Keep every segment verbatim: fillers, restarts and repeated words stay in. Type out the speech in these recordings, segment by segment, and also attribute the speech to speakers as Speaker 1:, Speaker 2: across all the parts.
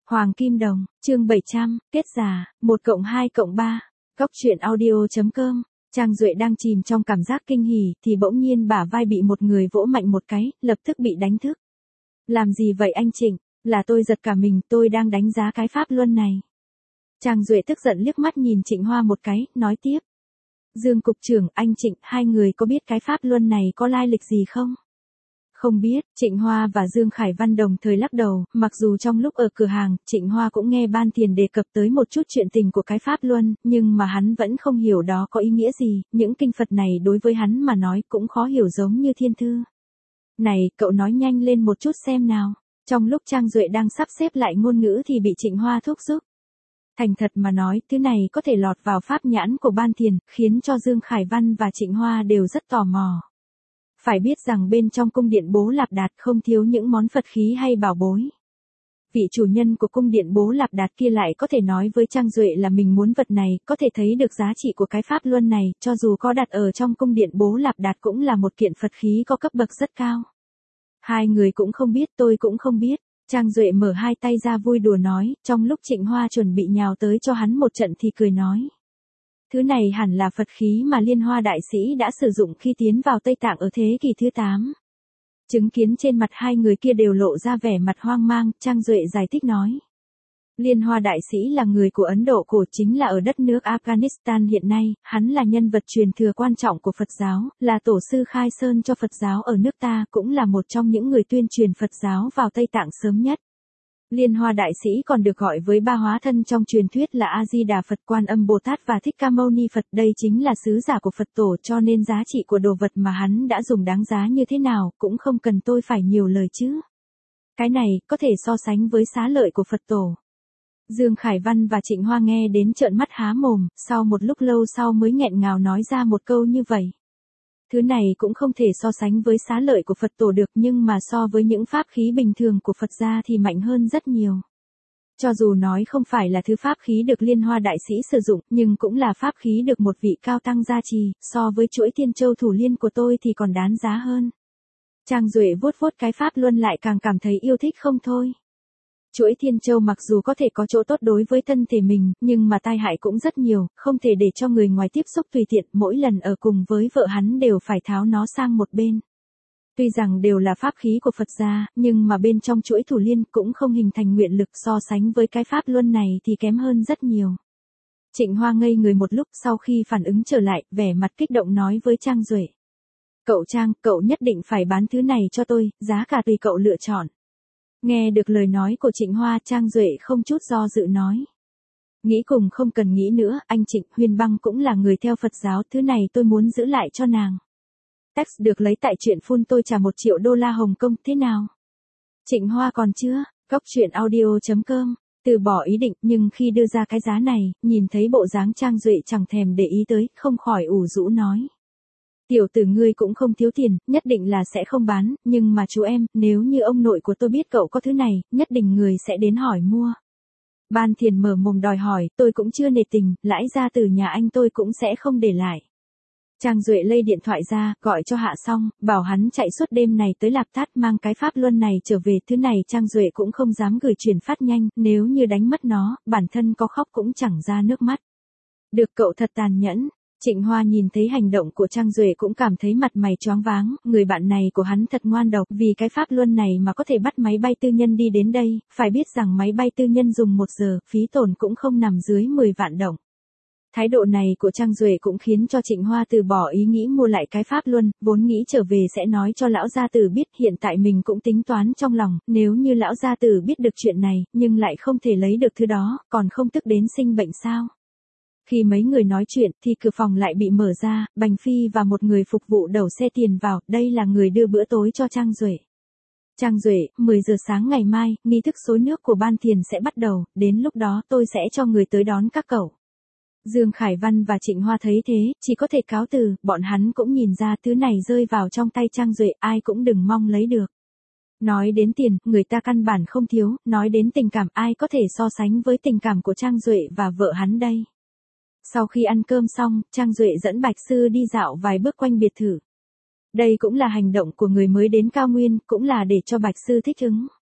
Speaker 1: Hoàng Kim Đồng, chương bảy trăm, kết giả, một cộng hai cộng ba, góc truyện audio.com. Trang Duệ đang chìm trong cảm giác kinh hỉ thì bỗng nhiên bả vai bị một người vỗ mạnh một cái, lập tức bị đánh thức. Làm gì vậy anh Trịnh? Là tôi giật cả mình, tôi đang đánh giá cái pháp luân này. Trang Duệ tức giận liếc mắt nhìn Trịnh Hoa một cái, nói tiếp. Dương cục trưởng, anh Trịnh, hai người có biết cái pháp luân này có lai lịch gì không? Không biết, Trịnh Hoa và Dương Khải Văn đồng thời lắc đầu, mặc dù trong lúc ở cửa hàng, Trịnh Hoa cũng nghe Ban Tiền đề cập tới một chút chuyện tình của cái pháp luân, nhưng mà hắn vẫn không hiểu đó có ý nghĩa gì, những kinh Phật này đối với hắn mà nói cũng khó hiểu giống như thiên thư. Này, cậu nói nhanh lên một chút xem nào. Trong lúc Trang Duệ đang sắp xếp lại ngôn ngữ thì bị Trịnh Hoa thúc giục. Thành thật mà nói, thứ này có thể lọt vào pháp nhãn của Ban Tiền, khiến cho Dương Khải Văn và Trịnh Hoa đều rất tò mò. Phải biết rằng bên trong cung điện Bố Lạp Đạt không thiếu những món Phật khí hay bảo bối. Vị chủ nhân của cung điện Bố Lạp Đạt kia lại có thể nói với Trang Duệ là mình muốn vật này, có thể thấy được giá trị của cái pháp luân này, cho dù có đặt ở trong cung điện Bố Lạp Đạt cũng là một kiện Phật khí có cấp bậc rất cao. Hai người cũng không biết, tôi cũng không biết. Trang Duệ mở hai tay ra vui đùa nói, trong lúc Trịnh Hoa chuẩn bị nhào tới cho hắn một trận thì cười nói. Thứ này hẳn là Phật khí mà Liên Hoa Đại Sĩ đã sử dụng khi tiến vào Tây Tạng ở thế kỷ thứ tám. Chứng kiến trên mặt hai người kia đều lộ ra vẻ mặt hoang mang, Trang Duệ giải thích nói. Liên Hoa Đại Sĩ là người của Ấn Độ cổ, chính là ở đất nước Afghanistan hiện nay, hắn là nhân vật truyền thừa quan trọng của Phật giáo, là tổ sư khai sơn cho Phật giáo ở nước ta, cũng là một trong những người tuyên truyền Phật giáo vào Tây Tạng sớm nhất. Liên Hoa Đại Sĩ còn được gọi với ba hóa thân trong truyền thuyết là A-di-đà Phật, Quan Âm Bồ Tát và Thích Ca Mâu Ni Phật. Đây chính là sứ giả của Phật tổ, cho nên giá trị của đồ vật mà hắn đã dùng đáng giá như thế nào, cũng không cần tôi phải nhiều lời chứ. Cái này, có thể so sánh với xá lợi của Phật tổ. Dương Khải Văn và Trịnh Hoa nghe đến trợn mắt há mồm, sau một lúc lâu sau mới nghẹn ngào nói ra một câu như vậy. Thứ này cũng không thể so sánh với xá lợi của Phật tổ được, nhưng mà so với những pháp khí bình thường của Phật gia thì mạnh hơn rất nhiều. Cho dù nói không phải là thứ pháp khí được Liên Hoa Đại Sĩ sử dụng, nhưng cũng là pháp khí được một vị cao tăng gia trì, so với chuỗi Thiên Châu Thủ Liên của tôi thì còn đáng giá hơn. Trang Duệ vuốt vuốt cái pháp luân lại càng cảm thấy yêu thích không thôi. Chuỗi Thiên Châu mặc dù có thể có chỗ tốt đối với thân thể mình, nhưng mà tai hại cũng rất nhiều, không thể để cho người ngoài tiếp xúc tùy tiện, mỗi lần ở cùng với vợ hắn đều phải tháo nó sang một bên. Tuy rằng đều là pháp khí của Phật gia, nhưng mà bên trong chuỗi Thủ Liên cũng không hình thành nguyện lực, so sánh với cái pháp luân này thì kém hơn rất nhiều. Trịnh Hoa ngây người một lúc, sau khi phản ứng trở lại, vẻ mặt kích động nói với Trang Duệ. Cậu Trang, cậu nhất định phải bán thứ này cho tôi, giá cả tùy cậu lựa chọn. Nghe được lời nói của Trịnh Hoa, Trang Duệ không chút do dự nói. Nghĩ cùng không cần nghĩ nữa, anh Trịnh, Huyền Băng cũng là người theo Phật giáo, thứ này tôi muốn giữ lại cho nàng. Text được lấy tại truyện phun tôi trả một triệu đô la Hồng Kông, thế nào? Trịnh Hoa còn chưa, góc truyện audio.com, từ bỏ ý định, nhưng khi đưa ra cái giá này, nhìn thấy bộ dáng Trang Duệ chẳng thèm để ý tới, không khỏi ủ rũ nói. Tiểu tử ngươi cũng không thiếu tiền, nhất định là sẽ không bán, nhưng mà chú em, nếu như ông nội của tôi biết cậu có thứ này, nhất định người sẽ đến hỏi mua. Ban Thiền mở mồm đòi hỏi, tôi cũng chưa nề tình, lãi ra từ nhà anh tôi cũng sẽ không để lại. Trang Duệ lây điện thoại ra, gọi cho Hạ Song, bảo hắn chạy suốt đêm này tới Lạp Thát mang cái pháp luân này trở về, thứ này Trang Duệ cũng không dám gửi chuyển phát nhanh, nếu như đánh mất nó, bản thân có khóc cũng chẳng ra nước mắt. Được cậu thật tàn nhẫn. Trịnh Hoa nhìn thấy hành động của Trang Duệ cũng cảm thấy mặt mày choáng váng, người bạn này của hắn thật ngoan độc, vì cái pháp luân này mà có thể bắt máy bay tư nhân đi đến đây, phải biết rằng máy bay tư nhân dùng một giờ, phí tổn cũng không nằm dưới mười vạn đồng. Thái độ này của Trang Duệ cũng khiến cho Trịnh Hoa từ bỏ ý nghĩ mua lại cái pháp luân, vốn nghĩ trở về sẽ nói cho lão gia tử biết, hiện tại mình cũng tính toán trong lòng, nếu như lão gia tử biết được chuyện này, nhưng lại không thể lấy được thứ đó, còn không tức đến sinh bệnh sao? Khi mấy người nói chuyện thì cửa phòng lại bị mở ra, Bành Phi và một người phục vụ đẩu xe tiền vào, đây là người đưa bữa tối cho Trang Duệ. Trang Duệ, mười giờ sáng ngày mai, nghi thức xối nước của Ban Thiền sẽ bắt đầu, đến lúc đó tôi sẽ cho người tới đón các cậu. Dương Khải Văn và Trịnh Hoa thấy thế, chỉ có thể cáo từ, bọn hắn cũng nhìn ra thứ này rơi vào trong tay Trang Duệ, ai cũng đừng mong lấy được. Nói đến tiền, người ta căn bản không thiếu, nói đến tình cảm, ai có thể so sánh với tình cảm của Trang Duệ và vợ hắn đây. Sau khi ăn cơm xong, Trang Duệ dẫn Bạch Sư đi dạo vài bước quanh biệt thự. Đây cũng là hành động của người mới đến cao nguyên, cũng là để cho Bạch Sư thích ứng.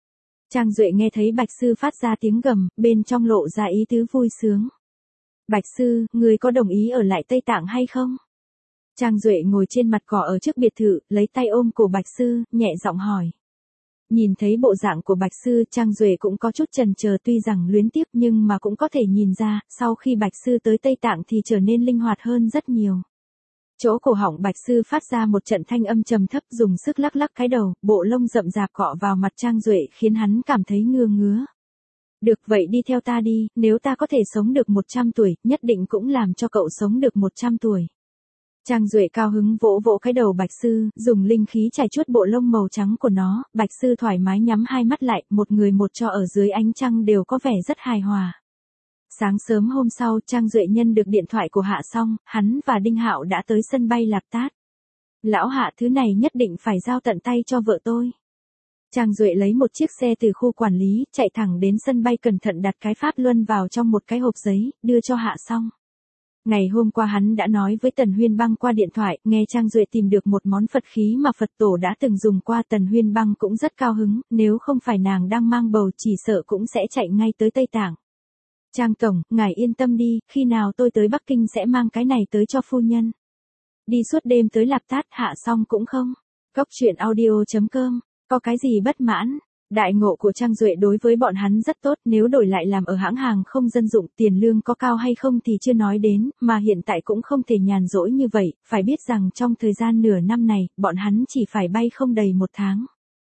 Speaker 1: Trang Duệ nghe thấy Bạch Sư phát ra tiếng gầm, bên trong lộ ra ý tứ vui sướng. Bạch Sư, người có đồng ý ở lại Tây Tạng hay không? Trang Duệ ngồi trên mặt cỏ ở trước biệt thự, lấy tay ôm cổ Bạch Sư, nhẹ giọng hỏi. Nhìn thấy bộ dạng của Bạch Sư, Trang Duệ cũng có chút chần chờ, tuy rằng luyến tiếc nhưng mà cũng có thể nhìn ra, sau khi Bạch Sư tới Tây Tạng thì trở nên linh hoạt hơn rất nhiều. Chỗ cổ họng Bạch Sư phát ra một trận thanh âm trầm thấp, dùng sức lắc lắc cái đầu, bộ lông rậm rạp cọ vào mặt Trang Duệ khiến hắn cảm thấy ngứa ngứa. Được vậy đi theo ta đi, nếu ta có thể sống được một trăm tuổi, nhất định cũng làm cho cậu sống được một trăm tuổi. Trang Duệ cao hứng vỗ vỗ cái đầu Bạch Sư, dùng linh khí chải chuốt bộ lông màu trắng của nó, Bạch Sư thoải mái nhắm hai mắt lại, một người một cho ở dưới ánh trăng đều có vẻ rất hài hòa. Sáng sớm hôm sau, Trang Duệ nhân được điện thoại của Hạ Song, hắn và Đinh Hạo đã tới sân bay Lạp Tát. Lão Hạ, thứ này nhất định phải giao tận tay cho vợ tôi. Trang Duệ lấy một chiếc xe từ khu quản lý, chạy thẳng đến sân bay, cẩn thận đặt cái pháp luân vào trong một cái hộp giấy, đưa cho Hạ Song. Ngày hôm qua hắn đã nói với Tần Huyên Băng qua điện thoại, nghe Trang Duệ tìm được một món Phật khí mà Phật tổ đã từng dùng qua. Tần Huyên Băng cũng rất cao hứng, nếu không phải nàng đang mang bầu chỉ sợ cũng sẽ chạy ngay tới Tây Tạng. Trang tổng, ngài yên tâm đi, khi nào tôi tới Bắc Kinh sẽ mang cái này tới cho phu nhân. Đi suốt đêm tới Lạp Tát, Hạ Song cũng không. Cốc truyện audio chấm com, có cái gì bất mãn? Đại ngộ của Trang Duệ đối với bọn hắn rất tốt, nếu đổi lại làm ở hãng hàng không dân dụng, tiền lương có cao hay không thì chưa nói đến, mà hiện tại cũng không thể nhàn rỗi như vậy, phải biết rằng trong thời gian nửa năm này, bọn hắn chỉ phải bay không đầy một tháng.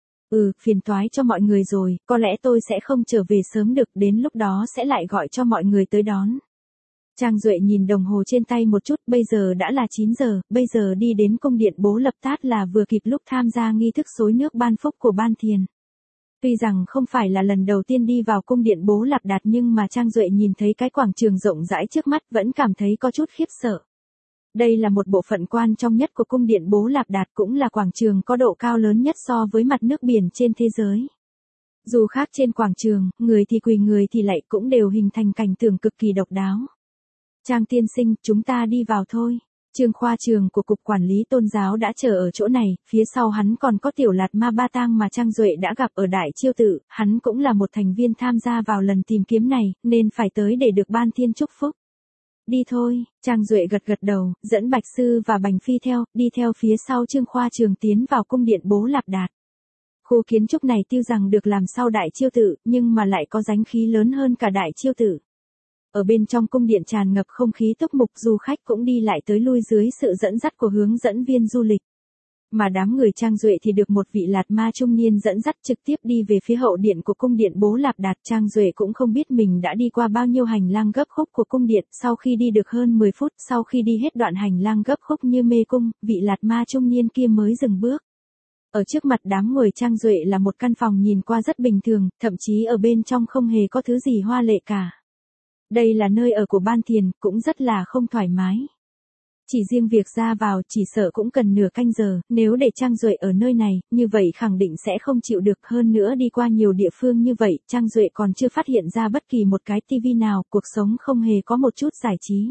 Speaker 1: Ừ, phiền toái cho mọi người rồi, có lẽ tôi sẽ không trở về sớm được, đến lúc đó sẽ lại gọi cho mọi người tới đón. Trang Duệ nhìn đồng hồ trên tay một chút, bây giờ đã là chín giờ, bây giờ đi đến cung điện Bố Lập Tát là vừa kịp lúc tham gia nghi thức xối nước ban phúc của Ban Thiền. Tuy rằng không phải là lần đầu tiên đi vào cung điện Bố Lạp Đạt nhưng mà Trang Duệ nhìn thấy cái quảng trường rộng rãi trước mắt vẫn cảm thấy có chút khiếp sợ. Đây là một bộ phận quan trọng nhất của cung điện Bố Lạp Đạt, cũng là quảng trường có độ cao lớn nhất so với mặt nước biển trên thế giới. Dù khác trên quảng trường, người thì quỳ người thì lạy, cũng đều hình thành cảnh tượng cực kỳ độc đáo. Trang tiên sinh, chúng ta đi vào thôi. Trương khoa trường của Cục Quản lý Tôn giáo đã chờ ở chỗ này, phía sau hắn còn có Tiểu Lạt Ma Ba Tang mà Trang Duệ đã gặp ở Đại Chiêu Tự, hắn cũng là một thành viên tham gia vào lần tìm kiếm này, nên phải tới để được Ban Thiên chúc phúc. Đi thôi, Trang Duệ gật gật đầu, dẫn Bạch Sư và Bành Phi theo, đi theo phía sau Trương khoa trường tiến vào cung điện Bố Lạp Đạt. Khu kiến trúc này tiêu rằng được làm sau Đại Chiêu Tự, nhưng mà lại có dánh khí lớn hơn cả Đại Chiêu Tự. Ở bên trong cung điện tràn ngập không khí túc mục, du khách cũng đi lại tới lui dưới sự dẫn dắt của hướng dẫn viên du lịch. Mà đám người Trang Duệ thì được một vị Lạt Ma trung niên dẫn dắt trực tiếp đi về phía hậu điện của cung điện Bố Lạp Đạt. Trang Duệ cũng không biết mình đã đi qua bao nhiêu hành lang gấp khúc của cung điện, sau khi đi được hơn mười phút, sau khi đi hết đoạn hành lang gấp khúc như mê cung, vị Lạt Ma trung niên kia mới dừng bước. Ở trước mặt đám người Trang Duệ là một căn phòng nhìn qua rất bình thường, thậm chí ở bên trong không hề có thứ gì hoa lệ cả. Đây là nơi ở của Ban Thiền, cũng rất là không thoải mái. Chỉ riêng việc ra vào chỉ sợ cũng cần nửa canh giờ, nếu để Trang Duệ ở nơi này, như vậy khẳng định sẽ không chịu được. Hơn nữa đi qua nhiều địa phương như vậy, Trang Duệ còn chưa phát hiện ra bất kỳ một cái tivi nào, cuộc sống không hề có một chút giải trí.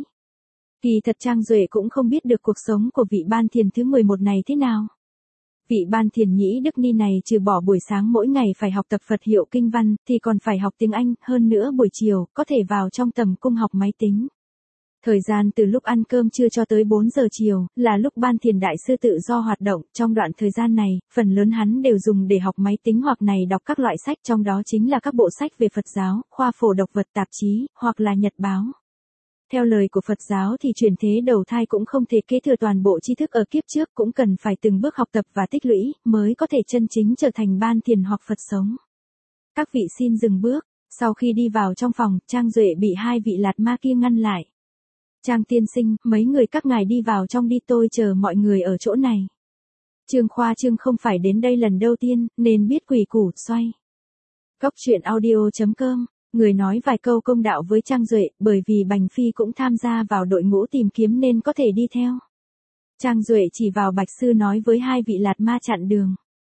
Speaker 1: Kỳ thật Trang Duệ cũng không biết được cuộc sống của vị Ban Thiền thứ mười một này thế nào. Vị Ban Thiền Nhĩ Đức Ni này trừ bỏ buổi sáng mỗi ngày phải học tập Phật hiệu kinh văn, thì còn phải học tiếng Anh, hơn nữa buổi chiều, có thể vào trong tầm cung học máy tính. Thời gian từ lúc ăn cơm trưa cho tới bốn giờ chiều, là lúc Ban Thiền Đại Sư tự do hoạt động, trong đoạn thời gian này, phần lớn hắn đều dùng để học máy tính hoặc này đọc các loại sách, trong đó chính là các bộ sách về Phật giáo, khoa phổ độc vật tạp chí, hoặc là nhật báo. Theo lời của Phật giáo thì chuyển thế đầu thai cũng không thể kế thừa toàn bộ tri thức ở kiếp trước, cũng cần phải từng bước học tập và tích lũy, mới có thể chân chính trở thành Ban Thiền hoặc Phật sống. Các vị xin dừng bước, sau khi đi vào trong phòng, Trang Duệ bị hai vị Lạt Ma kia ngăn lại. Trang tiên sinh, mấy người các ngài đi vào trong đi, tôi chờ mọi người ở chỗ này. Trương khoa trương không phải đến đây lần đầu tiên, nên biết quỷ củ xoay. Cốc truyện audio chấm com. Người nói vài câu công đạo với Trang Duệ, bởi vì Bành Phi cũng tham gia vào đội ngũ tìm kiếm nên có thể đi theo. Trang Duệ chỉ vào Bạch Sư nói với hai vị Lạt Ma chặn đường.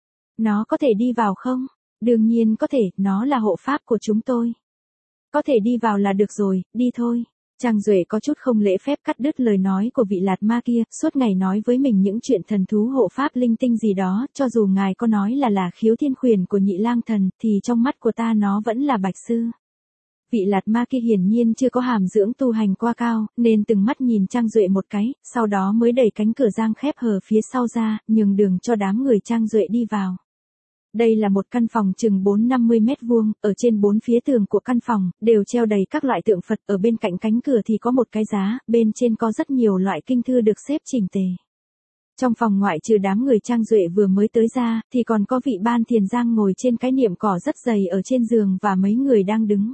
Speaker 1: Nó có thể đi vào không? Đương nhiên có thể, nó là hộ pháp của chúng tôi. Có thể đi vào là được rồi, đi thôi. Trang Duệ có chút không lễ phép cắt đứt lời nói của vị Lạt Ma kia, suốt ngày nói với mình những chuyện thần thú hộ pháp linh tinh gì đó, cho dù ngài có nói là là khiếu thiên khuyển của Nhị Lang Thần, thì trong mắt của ta nó vẫn là bạch sư. Vị Lạt Ma kia hiển nhiên chưa có hàm dưỡng tu hành qua cao, nên từng mắt nhìn Trang Duệ một cái, sau đó mới đẩy cánh cửa giang khép hờ phía sau ra, nhường đường cho đám người Trang Duệ đi vào. Đây là một căn phòng chừng bốn năm mươi mét vuông, ở trên bốn phía tường của căn phòng, đều treo đầy các loại tượng Phật, ở bên cạnh cánh cửa thì có một cái giá, bên trên có rất nhiều loại kinh thư được xếp chỉnh tề. Trong phòng ngoại trừ đám người Trang Duệ vừa mới tới ra, thì còn có vị Ban Thiền Giang ngồi trên cái niệm cỏ rất dày ở trên giường và mấy người đang đứng.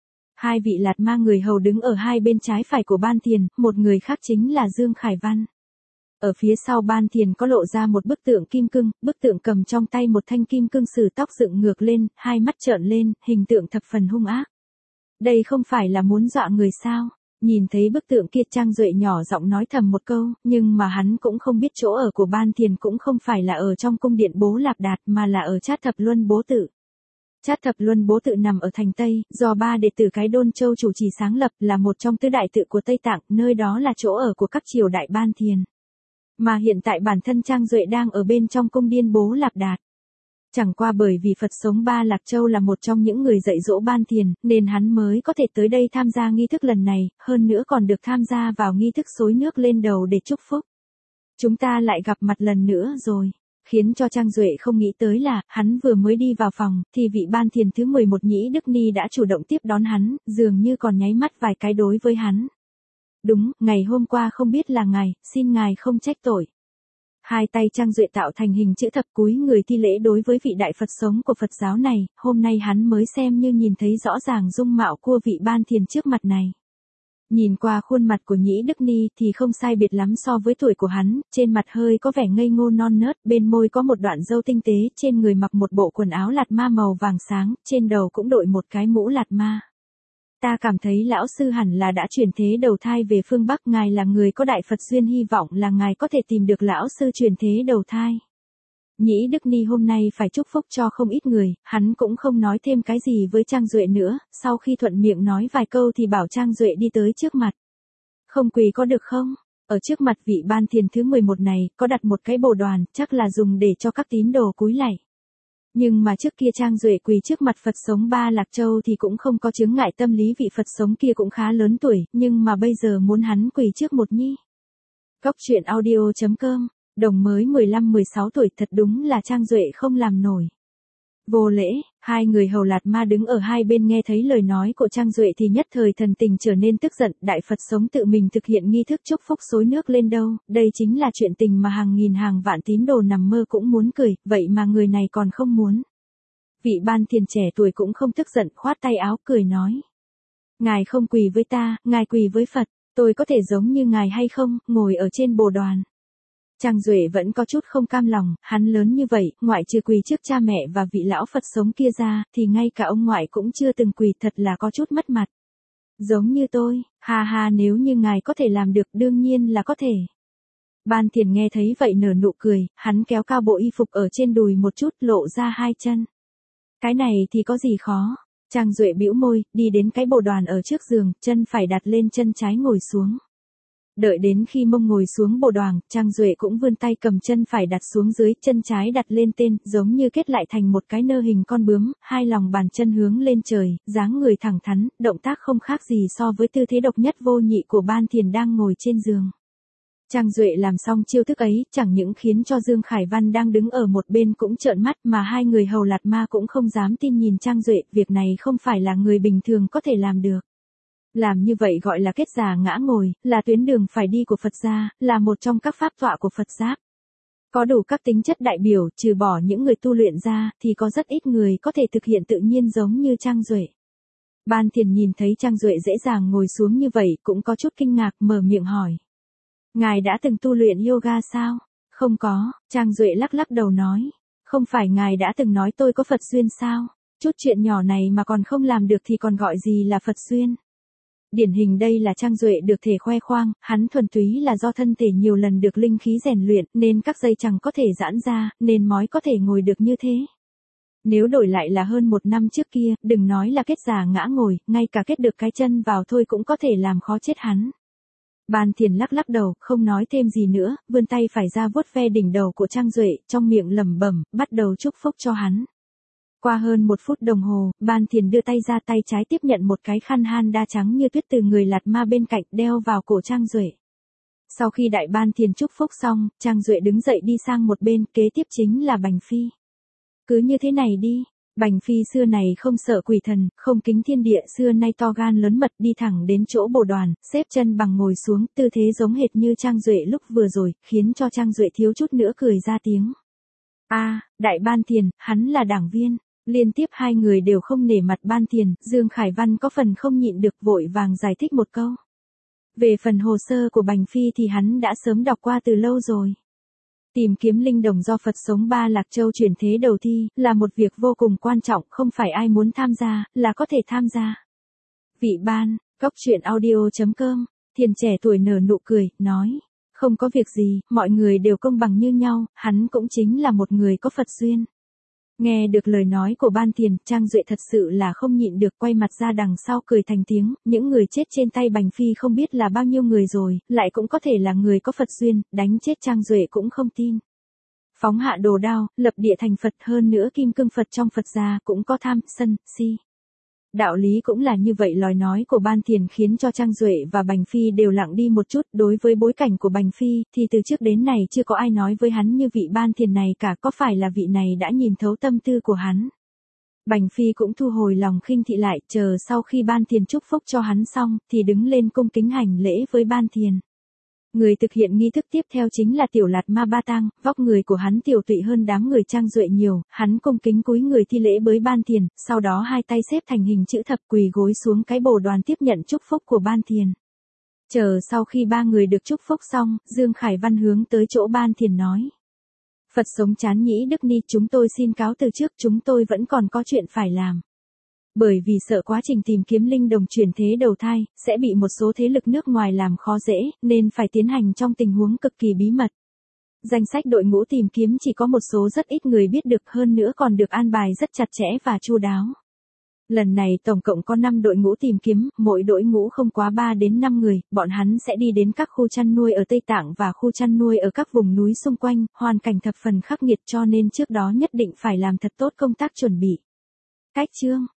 Speaker 1: Hai vị Lạt Ma người hầu đứng ở hai bên trái phải của Ban Thiền, một người khác chính là Dương Khải Văn. Ở phía sau Ban Thiền có lộ ra một bức tượng kim cương, bức tượng cầm trong tay một thanh kim cương sử tóc dựng ngược lên, hai mắt trợn lên, hình tượng thập phần hung ác. Đây không phải là muốn dọa người sao? Nhìn thấy bức tượng kia Trang Duệ nhỏ giọng nói thầm một câu, nhưng mà hắn cũng không biết chỗ ở của Ban Thiền cũng không phải là ở trong cung điện Bố Lạp Đạt mà là ở Trát Thập Luân Bố Tự. Trát Thập Luân Bố Tự nằm ở thành Tây, do ba đệ tử cái Đôn Châu chủ trì sáng lập, là một trong tứ đại tự của Tây Tạng, nơi đó là chỗ ở của các triều đại Ban Thiền. Mà hiện tại bản thân Trang Duệ đang ở bên trong cung điên Bố Lạp Đạt. Chẳng qua bởi vì Phật sống Ba Lạc Châu là một trong những người dạy dỗ Ban Thiền, nên hắn mới có thể tới đây tham gia nghi thức lần này, hơn nữa còn được tham gia vào nghi thức xối nước lên đầu để chúc phúc. Chúng ta lại gặp mặt lần nữa rồi. Khiến cho Trang Duệ không nghĩ tới là, hắn vừa mới đi vào phòng, thì vị Ban Thiền thứ mười một Nhĩ Đức Ni đã chủ động tiếp đón hắn, dường như còn nháy mắt vài cái đối với hắn. Đúng, ngày hôm qua không biết là ngài, xin ngài không trách tội. Hai tay Trang Duệ tạo thành hình chữ thập cúi người thi lễ đối với vị đại Phật sống của Phật giáo này, hôm nay hắn mới xem như nhìn thấy rõ ràng dung mạo của vị Ban Thiền trước mặt này. Nhìn qua khuôn mặt của Nhĩ Đức Ni thì không sai biệt lắm so với tuổi của hắn, trên mặt hơi có vẻ ngây ngô non nớt, bên môi có một đoạn râu tinh tế, trên người mặc một bộ quần áo Lạt Ma màu vàng sáng, trên đầu cũng đội một cái mũ Lạt Ma. Ta cảm thấy lão sư hẳn là đã chuyển thế đầu thai về phương Bắc, ngài là người có đại Phật duyên, hy vọng là ngài có thể tìm được lão sư chuyển thế đầu thai. Nhĩ Đức Ni hôm nay phải chúc phúc cho không ít người, hắn cũng không nói thêm cái gì với Trang Duệ nữa, sau khi thuận miệng nói vài câu thì bảo Trang Duệ đi tới trước mặt. Không quỳ có được không? Ở trước mặt vị Ban Thiền thứ mười một này, có đặt một cái bồ đoàn, chắc là dùng để cho các tín đồ cúi lạy. Nhưng mà trước kia Trang Duệ quỳ trước mặt Phật sống Ba Lạc Châu thì cũng không có chướng ngại tâm lý, vị Phật sống kia cũng khá lớn tuổi, nhưng mà bây giờ muốn hắn quỳ trước một nhi. Góc truyện audio chấm com, đồng mới mười lăm mười sáu tuổi, thật đúng là Trang Duệ không làm nổi. Vô lễ, hai người hầu Lạt Ma đứng ở hai bên nghe thấy lời nói của Trang Duệ thì nhất thời thần tình trở nên tức giận, đại Phật sống tự mình thực hiện nghi thức chúc phúc xối nước lên đâu, đây chính là chuyện tình mà hàng nghìn hàng vạn tín đồ nằm mơ cũng muốn cười, vậy mà người này còn không muốn. Vị Ban Thiền trẻ tuổi cũng không tức giận, khoát tay áo cười nói. Ngài không quỳ với ta, ngài quỳ với Phật, tôi có thể giống như ngài hay không, ngồi ở trên bồ đoàn. Trang Duệ vẫn có chút không cam lòng, hắn lớn như vậy, ngoại trừ quỳ trước cha mẹ và vị lão Phật sống kia ra, thì ngay cả ông ngoại cũng chưa từng quỳ, thật là có chút mất mặt. Giống như tôi, ha ha, nếu như ngài có thể làm được đương nhiên là có thể. Ban Thiền nghe thấy vậy nở nụ cười, hắn kéo cao bộ y phục ở trên đùi một chút, lộ ra hai chân. Cái này thì có gì khó. Trang Duệ bĩu môi, đi đến cái bồ đoàn ở trước giường, chân phải đặt lên chân trái ngồi xuống. Đợi đến khi mông ngồi xuống bồ đoàn, Trang Duệ cũng vươn tay cầm chân phải đặt xuống dưới, chân trái đặt lên tên, giống như kết lại thành một cái nơ hình con bướm, hai lòng bàn chân hướng lên trời, dáng người thẳng thắn, động tác không khác gì so với tư thế độc nhất vô nhị của Ban Thiền đang ngồi trên giường. Trang Duệ làm xong chiêu thức ấy, chẳng những khiến cho Dương Khải Văn đang đứng ở một bên cũng trợn mắt, mà hai người hầu Lạt Ma cũng không dám tin nhìn Trang Duệ, việc này không phải là người bình thường có thể làm được. Làm như vậy gọi là kết già ngã ngồi, là tuyến đường phải đi của Phật gia, là một trong các pháp tọa của Phật Giáp. Có đủ các tính chất đại biểu, trừ bỏ những người tu luyện ra, thì có rất ít người có thể thực hiện tự nhiên giống như Trang Duệ. Ban Thiền nhìn thấy Trang Duệ dễ dàng ngồi xuống như vậy, cũng có chút kinh ngạc, mở miệng hỏi. Ngài đã từng tu luyện yoga sao? Không có, Trang Duệ lắc lắc đầu nói. Không phải ngài đã từng nói tôi có Phật duyên sao? Chút chuyện nhỏ này mà còn không làm được thì còn gọi gì là Phật duyên? Điển hình đây là Trang Duệ được thể khoe khoang, hắn thuần túy là do thân thể nhiều lần được linh khí rèn luyện, nên các dây chẳng có thể giãn ra, nên mói có thể ngồi được như thế. Nếu đổi lại là hơn một năm trước kia, đừng nói là kết già ngã ngồi, ngay cả kết được cái chân vào thôi cũng có thể làm khó chết hắn. Ban Thiền lắc lắc đầu, không nói thêm gì nữa, vươn tay phải ra vuốt ve đỉnh đầu của Trang Duệ, trong miệng lẩm bẩm, bắt đầu chúc phúc cho hắn. Qua hơn một phút đồng hồ, Ban Thiền đưa tay ra, tay trái tiếp nhận một cái khăn han đa trắng như tuyết từ người Lạt Ma bên cạnh, đeo vào cổ Trang Duệ. Sau khi đại Ban Thiền chúc phúc xong, Trang Duệ đứng dậy đi sang một bên, kế tiếp chính là Bành Phi. Cứ như thế này đi. Bành Phi xưa này không sợ quỷ thần, không kính thiên địa, xưa nay to gan lớn mật, đi thẳng đến chỗ bồ đoàn, xếp chân bằng ngồi xuống, tư thế giống hệt như Trang Duệ lúc vừa rồi, khiến cho Trang Duệ thiếu chút nữa cười ra tiếng. A, à, đại Ban Thiền, hắn là đảng viên. Liên tiếp hai người đều không nể mặt Ban Thiền, Dương Khải Văn có phần không nhịn được, vội vàng giải thích một câu. Về phần hồ sơ của Bành Phi thì hắn đã sớm đọc qua từ lâu rồi. Tìm kiếm linh đồng do Phật sống Ba Lạc Châu chuyển thế đầu thi, là một việc vô cùng quan trọng, không phải ai muốn tham gia, là có thể tham gia. Vị Ban, Góc Chuyện Audio chấm com, Thiền trẻ tuổi nở nụ cười, nói. Không có việc gì, mọi người đều công bằng như nhau, hắn cũng chính là một người có Phật duyên. Nghe được lời nói của Ban Thiền, Trang Duệ thật sự là không nhịn được, quay mặt ra đằng sau cười thành tiếng, những người chết trên tay Bành Phi không biết là bao nhiêu người rồi, lại cũng có thể là người có Phật duyên, đánh chết Trang Duệ cũng không tin. Phóng hạ đồ đao, lập địa thành Phật, hơn nữa kim cương Phật trong Phật gia cũng có tham, sân, si. Đạo lý cũng là như vậy, lời nói của Ban Thiền khiến cho Trang Duệ và Bành Phi đều lặng đi một chút, đối với bối cảnh của Bành Phi, thì từ trước đến nay chưa có ai nói với hắn như vị Ban Thiền này cả, có phải là vị này đã nhìn thấu tâm tư của hắn. Bành Phi cũng thu hồi lòng khinh thị lại, chờ sau khi Ban Thiền chúc phúc cho hắn xong, thì đứng lên cung kính hành lễ với Ban Thiền. Người thực hiện nghi thức tiếp theo chính là Tiểu Lạt Ma Ba Tang, vóc người của hắn tiểu tụy hơn đám người Trang Duệ nhiều, hắn cung kính cúi người thi lễ với Ban Thiền, sau đó hai tay xếp thành hình chữ thập quỳ gối xuống cái bồ đoàn tiếp nhận chúc phúc của Ban Thiền. Chờ sau khi ba người được chúc phúc xong, Dương Khải Văn hướng tới chỗ Ban Thiền nói. Phật sống Chán Nhĩ Đức Ni, chúng tôi xin cáo từ trước, chúng tôi vẫn còn có chuyện phải làm. Bởi vì sợ quá trình tìm kiếm linh đồng chuyển thế đầu thai, sẽ bị một số thế lực nước ngoài làm khó dễ, nên phải tiến hành trong tình huống cực kỳ bí mật. Danh sách đội ngũ tìm kiếm chỉ có một số rất ít người biết được, hơn nữa còn được an bài rất chặt chẽ và chu đáo. Lần này tổng cộng có năm đội ngũ tìm kiếm, mỗi đội ngũ không quá ba đến năm người, bọn hắn sẽ đi đến các khu chăn nuôi ở Tây Tạng và khu chăn nuôi ở các vùng núi xung quanh, hoàn cảnh thập phần khắc nghiệt, cho nên trước đó nhất định phải làm thật tốt công tác chuẩn bị. Cách chương